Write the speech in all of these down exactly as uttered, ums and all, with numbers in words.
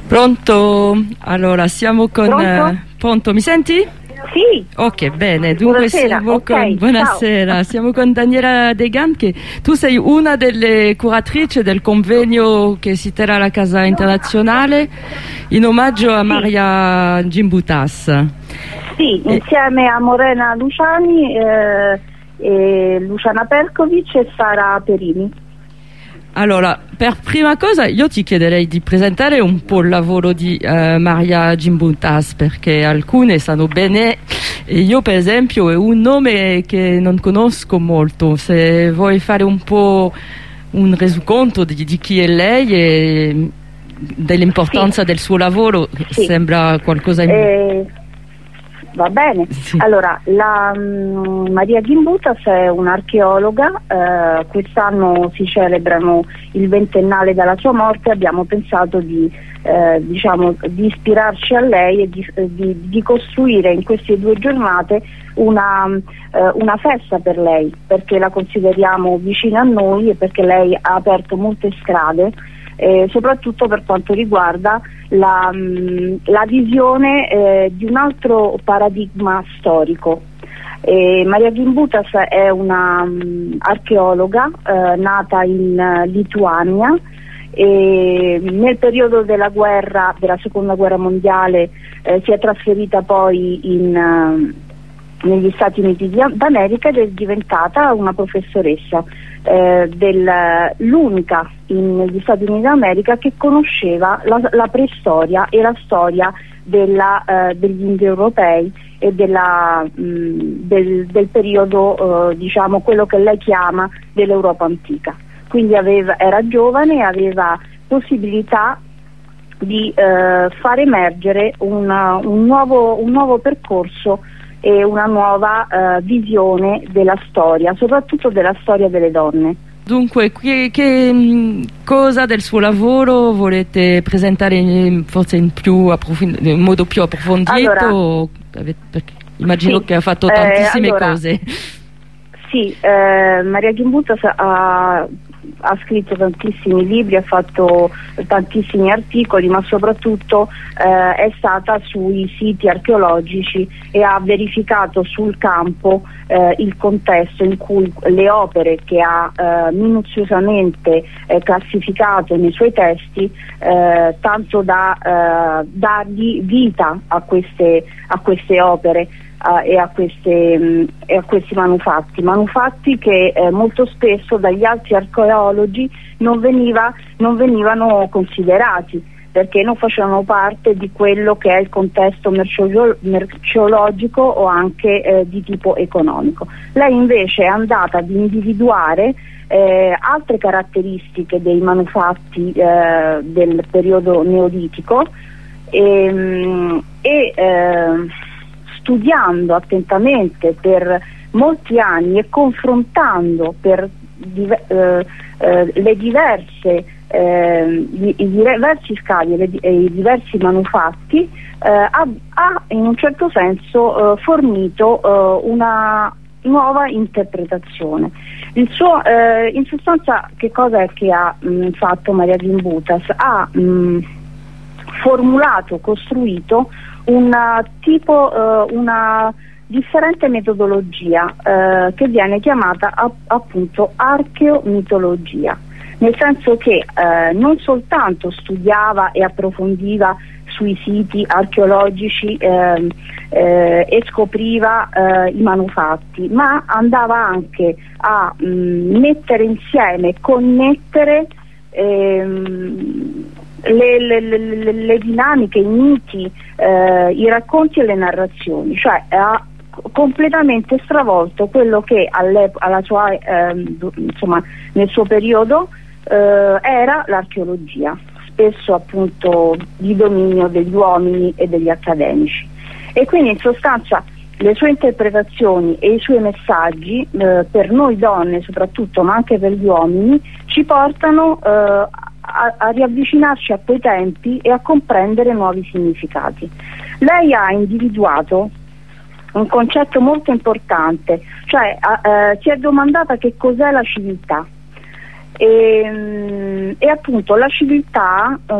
Pronto? Allora, siamo con... Pronto? Eh, pronto, mi senti? Sì. Ok, bene. Dunque Buonasera. siamo Okay, con... Buonasera. ciao. Siamo con Daniela De Gan, che tu sei una delle curatrici del convegno che si terrà alla Casa Internazionale in omaggio a Sì. Maria Gimbutas. Sì, E... insieme a Morena Luciani, eh, e Luciana Perkovic e Sara Perini. Allora, per prima cosa io ti chiederei di presentare un po' il lavoro di eh, Maria Gimbutas, perché alcune sanno bene e io per esempio è un nome che non conosco molto. Se vuoi fare un po' un resoconto di, di chi è lei e dell'importanza Sì. del suo lavoro, Sì. Sembra qualcosa in... Eh, va bene. Sì. Allora, la um, Maria Gimbutas è un'archeologa, eh, quest'anno si celebrano il ventennale dalla sua morte, abbiamo pensato di, eh, diciamo, di ispirarci a lei e di, di, di costruire in queste due giornate una, eh, una festa per lei, perché la consideriamo vicina a noi e perché lei ha aperto molte strade, eh, soprattutto per quanto riguarda la, mh, la visione eh, di un altro paradigma storico. Eh, Maria Gimbutas è una um, archeologa eh, nata in uh, Lituania e nel periodo della guerra, della seconda guerra mondiale, eh, si è trasferita poi in, uh, negli Stati Uniti d'America ed è diventata una professoressa, eh, del, l'unica in, negli Stati Uniti d'America che conosceva la, la preistoria e la storia della, eh, degli indoeuropei e della, mh, del, del periodo, eh, diciamo quello che lei chiama dell'Europa antica. Quindi aveva, era giovane e aveva possibilità di eh, far emergere una, un, nuovo, un nuovo percorso e una nuova eh, visione della storia, soprattutto della storia delle donne. Dunque, che, che cosa del suo lavoro volete presentare in, forse in, più approfond- in modo più approfondito? Allora, o, perché immagino sì, che ha fatto tantissime eh, allora, cose. Sì, eh, Maria Gimbutas ha, ha scritto tantissimi libri, ha fatto tantissimi articoli, ma soprattutto eh, è stata sui siti archeologici e ha verificato sul campo eh, il contesto in cui le opere che ha eh, minuziosamente eh, classificato nei suoi testi, eh, tanto da eh, dargli vita a queste, a queste opere. Uh, e, a queste, mh, e a questi manufatti, manufatti che eh, molto spesso dagli altri archeologi non, veniva, non venivano considerati, perché non facevano parte di quello che è il contesto merceologico o anche eh, di tipo economico. Lei invece è andata ad individuare eh, altre caratteristiche dei manufatti eh, del periodo neolitico e, mh, e eh, studiando attentamente per molti anni e confrontando per diver- eh, eh, le diverse eh, i, i diversi scavi e, le, e i diversi manufatti, eh, ha, ha in un certo senso eh, fornito eh, una nuova interpretazione. Il suo, eh, in sostanza, che cosa è che ha mh, fatto Maria Gimbutas? Ha mh, formulato, costruito un tipo, uh, una differente metodologia uh, che viene chiamata a, appunto archeomitologia, nel senso che uh, non soltanto studiava e approfondiva sui siti archeologici eh, eh, e scopriva eh, i manufatti, ma andava anche a mh, mettere insieme, connettere ehm, Le, le, le, le dinamiche, i miti, eh, i racconti e le narrazioni, cioè ha completamente stravolto quello che alla sua, eh, insomma, nel suo periodo eh, era l'archeologia, spesso appunto di dominio degli uomini e degli accademici. E quindi in sostanza le sue interpretazioni e i suoi messaggi eh, per noi donne soprattutto, ma anche per gli uomini, ci portano eh, A, a riavvicinarci a quei tempi e a comprendere nuovi significati. Lei ha individuato un concetto molto importante, cioè eh, si è domandata che cos'è la civiltà E, e appunto la civiltà eh,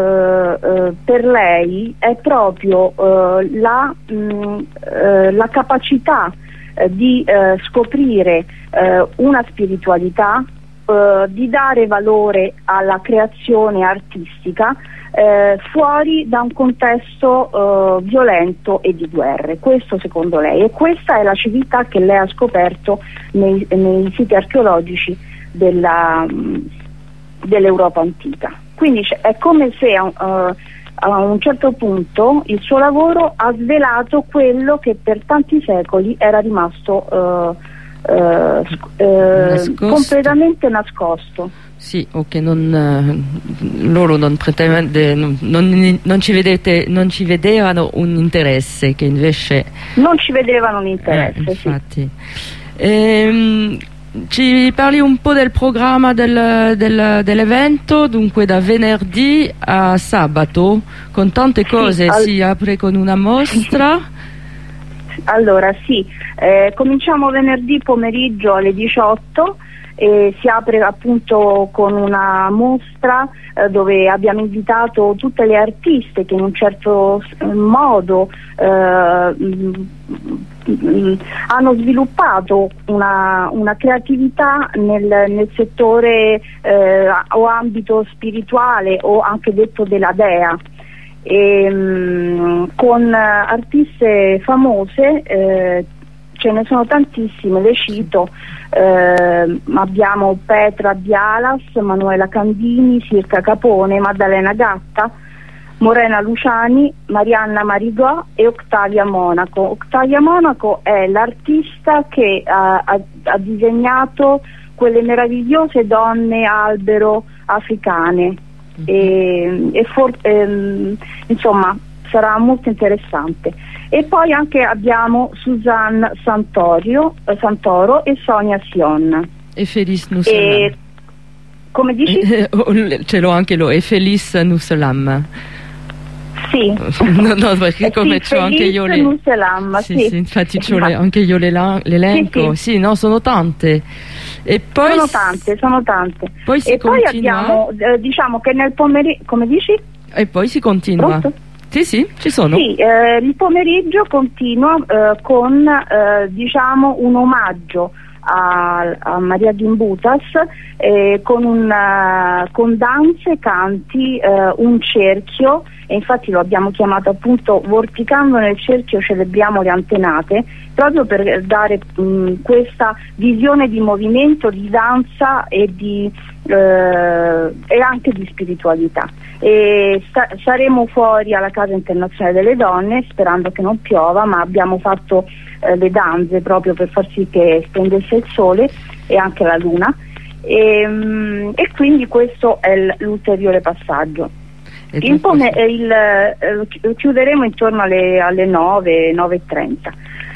eh, per lei è proprio eh, la, mh, eh, la capacità eh, di eh, scoprire eh, una spiritualità, eh, di dare valore alla creazione artistica eh, fuori da un contesto eh, violento e di guerre. Questo secondo lei, e questa è la civiltà che lei ha scoperto nei, nei siti archeologici della, dell'Europa antica. Quindi è come se uh, a un certo punto il suo lavoro ha svelato quello che per tanti secoli era rimasto uh, uh, uh, completamente nascosto. Sì, o che non, eh, loro non, non, non, non, ci vedete, non ci vedevano un interesse, che invece non ci vedevano un interesse. Eh, infatti. Sì. Ehm, Ci parli un po' del programma del, del, dell'evento, dunque da venerdì a sabato, con tante cose, sì, al... si apre con una mostra. Allora sì, eh, cominciamo venerdì pomeriggio alle diciotto e si apre appunto con una mostra eh, dove abbiamo invitato tutte le artiste che in un certo modo eh, mh, mh, hanno sviluppato una, una creatività nel, nel settore eh, o ambito spirituale, o anche detto della dea. E, mh, con artiste famose, eh, ce ne sono tantissime, le cito, eh, abbiamo Petra Bialas, Manuela Candini, Sirca Capone, Maddalena Gatta, Morena Luciani, Marianna Marigò e Octavia Monaco. Octavia Monaco è l'artista che ha, ha, ha disegnato quelle meravigliose donne albero africane. E, e for, ehm, insomma sarà molto interessante. E poi anche abbiamo Suzanne Santorio, eh, Santoro e Sonia Sion e Felice Nuselam. E, come dici? Ce l'ho anche lo, e Felice Nuselam. Sì, no, no, perché eh come sì, c'ho anche io le Nuselam, sì, sì. sì, infatti c'ho le, anche io l'elenco. Sì, sì. Sì, no, sono tante. E poi sono tante, sono tante. Poi si e continua. Poi abbiamo, eh, diciamo che nel pomeriggio, come dici? E poi si continua. Pronto? Sì, sì, ci sono. Sì, eh, il pomeriggio continua eh, con eh, diciamo un omaggio a, a Maria Gimbutas, eh, con, un, uh, con danze, canti, uh, un cerchio, e infatti lo abbiamo chiamato appunto Vorticando nel cerchio celebriamo le antenate, proprio per dare mh, questa visione di movimento, di danza e, di, uh, e anche di spiritualità. E sta- saremo fuori alla Casa Internazionale delle Donne, sperando che non piova, ma abbiamo fatto eh, le danze proprio per far sì che splendesse il sole e anche la luna, e, mh, e quindi questo è l- l'ulteriore passaggio. Il pome- il, eh, chiuderemo intorno alle, alle nove, nove e trenta.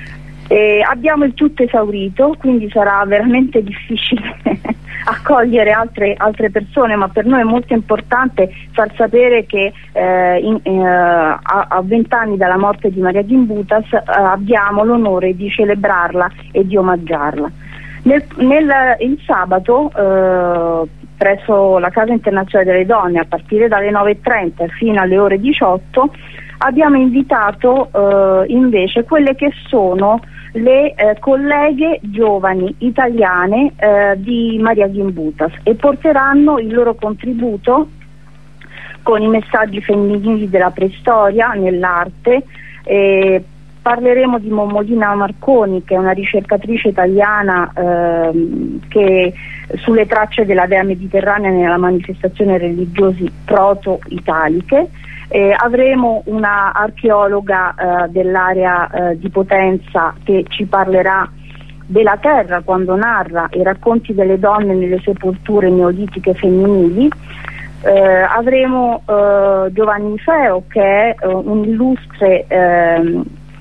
E abbiamo il tutto esaurito, quindi sarà veramente difficile accogliere altre, altre persone, ma per noi è molto importante far sapere che eh, in, eh, a vent'anni dalla morte di Maria Gimbutas eh, abbiamo l'onore di celebrarla e di omaggiarla. Nel, nel, il sabato eh, presso la Casa Internazionale delle Donne, a partire dalle nove e trenta fino alle ore diciotto, abbiamo invitato eh, invece quelle che sono le eh, colleghe giovani italiane eh, di Maria Gimbutas, e porteranno il loro contributo con i messaggi femminili della preistoria nell'arte. Eh, parleremo di Momolina Marconi, che è una ricercatrice italiana eh, che sulle tracce della Dea Mediterranea nella manifestazione religiosi proto-italiche. Eh, avremo una archeologa eh, dell'area eh, di Potenza che ci parlerà della terra quando narra i racconti delle donne nelle sepolture neolitiche femminili. Eh, avremo eh, Giovanni Feo, che è eh, un illustre eh,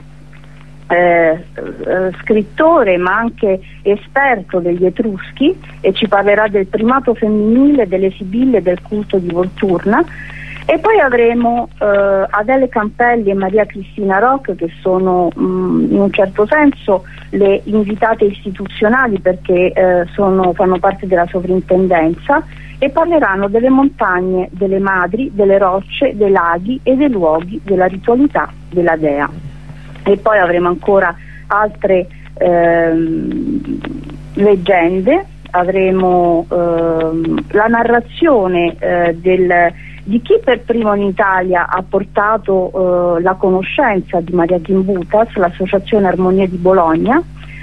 eh, scrittore ma anche esperto degli Etruschi, e ci parlerà del primato femminile, delle Sibille e del culto di Volturna. E poi avremo eh, Adele Campelli e Maria Cristina Rock, che sono mh, in un certo senso le invitate istituzionali, perché eh, sono, fanno parte della sovrintendenza, e parleranno delle montagne, delle madri, delle rocce, dei laghi e dei luoghi della ritualità della dea. E poi avremo ancora altre ehm, leggende, avremo ehm, la narrazione eh, del, di chi per primo in Italia ha portato eh, la conoscenza di Maria Gimbutas, l'associazione Armonia di Bologna,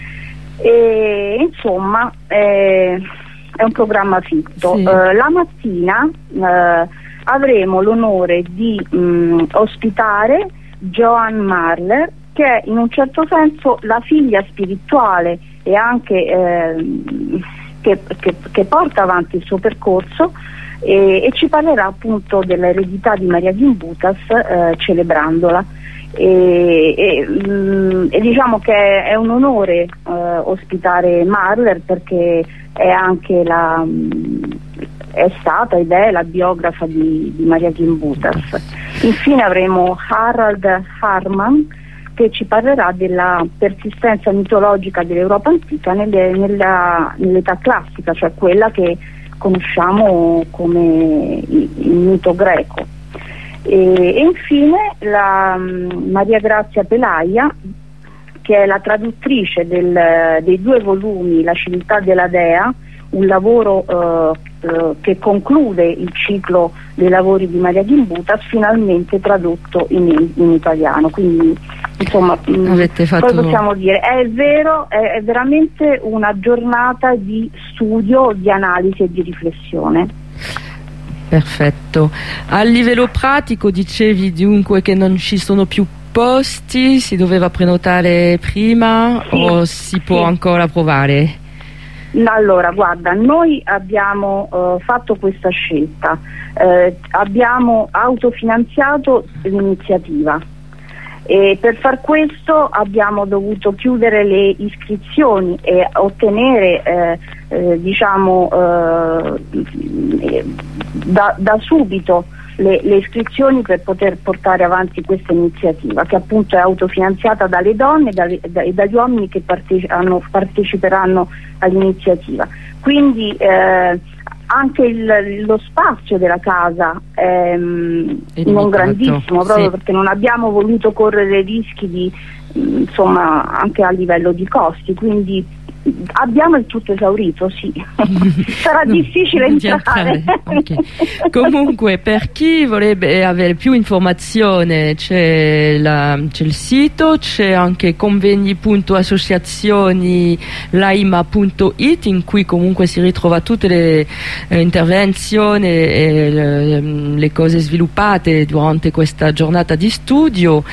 e insomma eh, è un programma fitto. Sì. Eh, la mattina eh, avremo l'onore di mh, ospitare Joan Marler, che è in un certo senso la figlia spirituale e anche eh, che, che, che porta avanti il suo percorso, e, e ci parlerà appunto dell'eredità di Maria Gimbutas eh, celebrandola. E, e, mh, e diciamo che è un onore eh, ospitare Marler, perché è anche la mh, è stata ed è la biografa di, di Maria Gimbutas. Infine avremo Harald Harman, che ci parlerà della persistenza mitologica dell'Europa antica nelle, nella, nell'età classica, cioè quella che conosciamo come il, il mito greco. E, e infine la um, Maria Grazia Pelaia, che è la traduttrice del, dei due volumi La civiltà della Dea, un lavoro eh, eh, che conclude il ciclo dei lavori di Maria Gimbutas, finalmente tradotto in, in italiano. Quindi insomma, avete fatto... cosa possiamo dire? È vero, è, è veramente una giornata di studio, di analisi e di riflessione. Perfetto. A livello pratico dicevi dunque che non ci sono più posti, si doveva prenotare prima, sì, o si può sì. ancora provare? Allora, guarda, noi abbiamo uh, fatto questa scelta, uh, abbiamo autofinanziato l'iniziativa e per far questo abbiamo dovuto chiudere le iscrizioni e ottenere eh, eh, diciamo eh, da, da subito le, le iscrizioni per poter portare avanti questa iniziativa, che appunto è autofinanziata dalle donne e, dalle, da, e dagli uomini che parteci hanno, parteciperanno all'iniziativa. Quindi eh, anche il, lo spazio della casa è, è non grandissimo, proprio sì. perché non abbiamo voluto correre rischi di, insomma, anche a livello di costi, quindi abbiamo il tutto esaurito, sì. Sarà no, difficile entrare. Okay. Comunque, per chi vorrebbe avere più informazione, c'è il sito, c'è anche convegni punto associazioni laima punto it, in cui comunque si ritrova tutte le eh, intervenzioni e le, le cose sviluppate durante questa giornata di studio.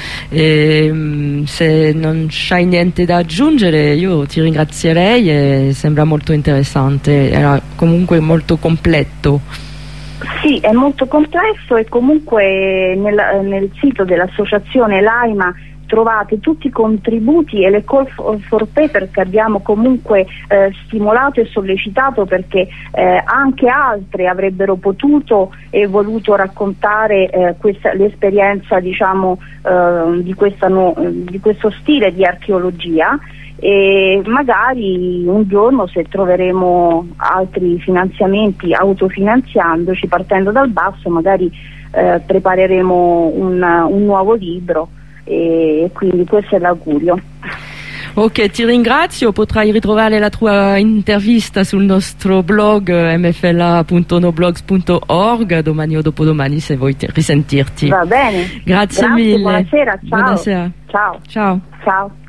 E, se non c'hai niente da aggiungere, io ti ringrazierei. E sembra molto interessante, era comunque molto completo. Sì, è molto complesso, e comunque nel, nel sito dell'associazione Laima trovate tutti i contributi e le call for paper che abbiamo comunque eh, stimolato e sollecitato, perché eh, anche altre avrebbero potuto e voluto raccontare eh, questa, l'esperienza, diciamo, eh, di, questa no, di questo stile di archeologia. E magari un giorno, se troveremo altri finanziamenti autofinanziandoci, partendo dal basso, magari eh, prepareremo un, un nuovo libro, e quindi questo è l'augurio. Ok, ti ringrazio, potrai ritrovare la tua intervista sul nostro blog m f l a punto noblogs punto org domani o dopodomani, se vuoi risentirti. Va bene. Grazie, Grazie, mille. Buonasera, ciao. Buonasera. Ciao. Ciao. Ciao.